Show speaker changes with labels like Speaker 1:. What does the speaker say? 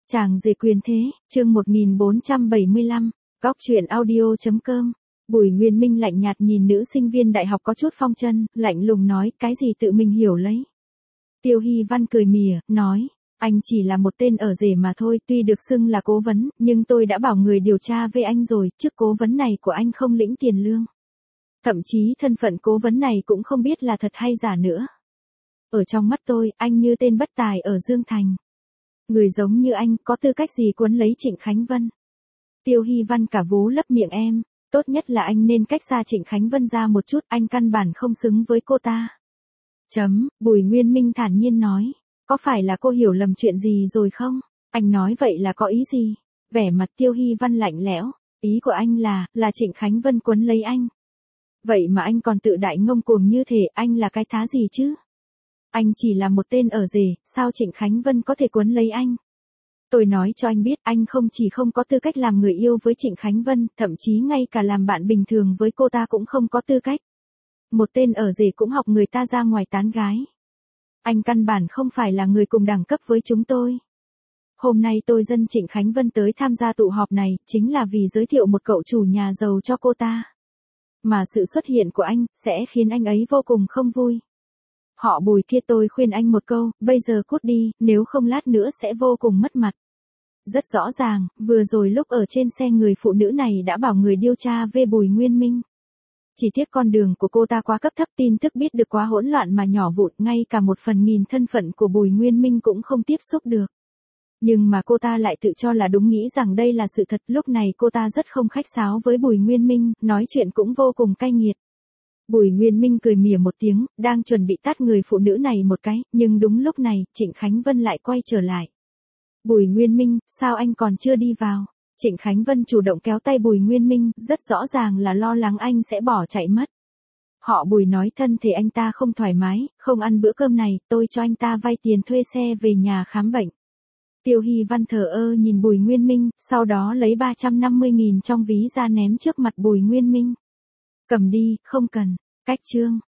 Speaker 1: Chàng rể quyền thế, chương 1475, Góc truyện audio.com. Bùi Nguyên Minh lạnh nhạt nhìn nữ sinh viên đại học có chút phong chân, lạnh lùng nói, cái gì tự mình hiểu lấy. Tiêu Hy Văn cười mỉa, nói, anh chỉ là một tên ở rể mà thôi, tuy được xưng là cố vấn, nhưng tôi đã bảo người điều tra về anh rồi, chức cố vấn này của anh không lĩnh tiền lương. Thậm chí thân phận cố vấn này cũng không biết là thật hay giả nữa. Ở trong mắt tôi, anh như tên bất tài ở Dương Thành. Người giống như anh có tư cách gì cuốn lấy Trịnh Khánh Vân? Tiêu Hy Văn cả vú lấp miệng em, tốt nhất là anh nên cách xa Trịnh Khánh Vân ra một chút, anh căn bản không xứng với cô ta. Bùi Nguyên Minh thản nhiên nói, có phải là cô hiểu lầm chuyện gì rồi không? Anh nói vậy là có ý gì? Vẻ mặt Tiêu Hy Văn lạnh lẽo, ý của anh là Trịnh Khánh Vân cuốn lấy anh. Vậy mà anh còn tự đại ngông cuồng như thế, anh là cái thá gì chứ? Anh chỉ là một tên ở rể, sao Trịnh Khánh Vân có thể cuốn lấy anh? Tôi nói cho anh biết, anh không chỉ không có tư cách làm người yêu với Trịnh Khánh Vân, thậm chí ngay cả làm bạn bình thường với cô ta cũng không có tư cách. Một tên ở rể cũng học người ta ra ngoài tán gái. Anh căn bản không phải là người cùng đẳng cấp với chúng tôi. Hôm nay tôi dẫn Trịnh Khánh Vân tới tham gia tụ họp này, chính là vì giới thiệu một cậu chủ nhà giàu cho cô ta. Mà sự xuất hiện của anh, sẽ khiến anh ấy vô cùng không vui. Họ Bùi kia, tôi khuyên anh một câu, bây giờ cút đi, nếu không lát nữa sẽ vô cùng mất mặt. Rất rõ ràng, vừa rồi lúc ở trên xe người phụ nữ này đã bảo người điều tra về Bùi Nguyên Minh. Chỉ tiếc con đường của cô ta quá cấp thấp, tin tức biết được quá hỗn loạn mà nhỏ vụn, ngay cả 1/1000 thân phận của Bùi Nguyên Minh cũng không tiếp xúc được. Nhưng mà cô ta lại tự cho là đúng, nghĩ rằng đây là sự thật, lúc này cô ta rất không khách sáo với Bùi Nguyên Minh, nói chuyện cũng vô cùng cay nghiệt. Bùi Nguyên Minh cười mỉa một tiếng, đang chuẩn bị tát người phụ nữ này một cái, nhưng đúng lúc này, Trịnh Khánh Vân lại quay trở lại. Bùi Nguyên Minh, sao anh còn chưa đi vào? Trịnh Khánh Vân chủ động kéo tay Bùi Nguyên Minh, rất rõ ràng là lo lắng anh sẽ bỏ chạy mất. Họ Bùi nói thân thể anh ta không thoải mái, không ăn bữa cơm này, tôi cho anh ta vay tiền thuê xe về nhà khám bệnh. Tiêu Hy Văn thờ ơ nhìn Bùi Nguyên Minh, sau đó lấy 350.000 trong ví ra ném trước mặt Bùi Nguyên Minh. Cầm đi, không cần. Cách chương.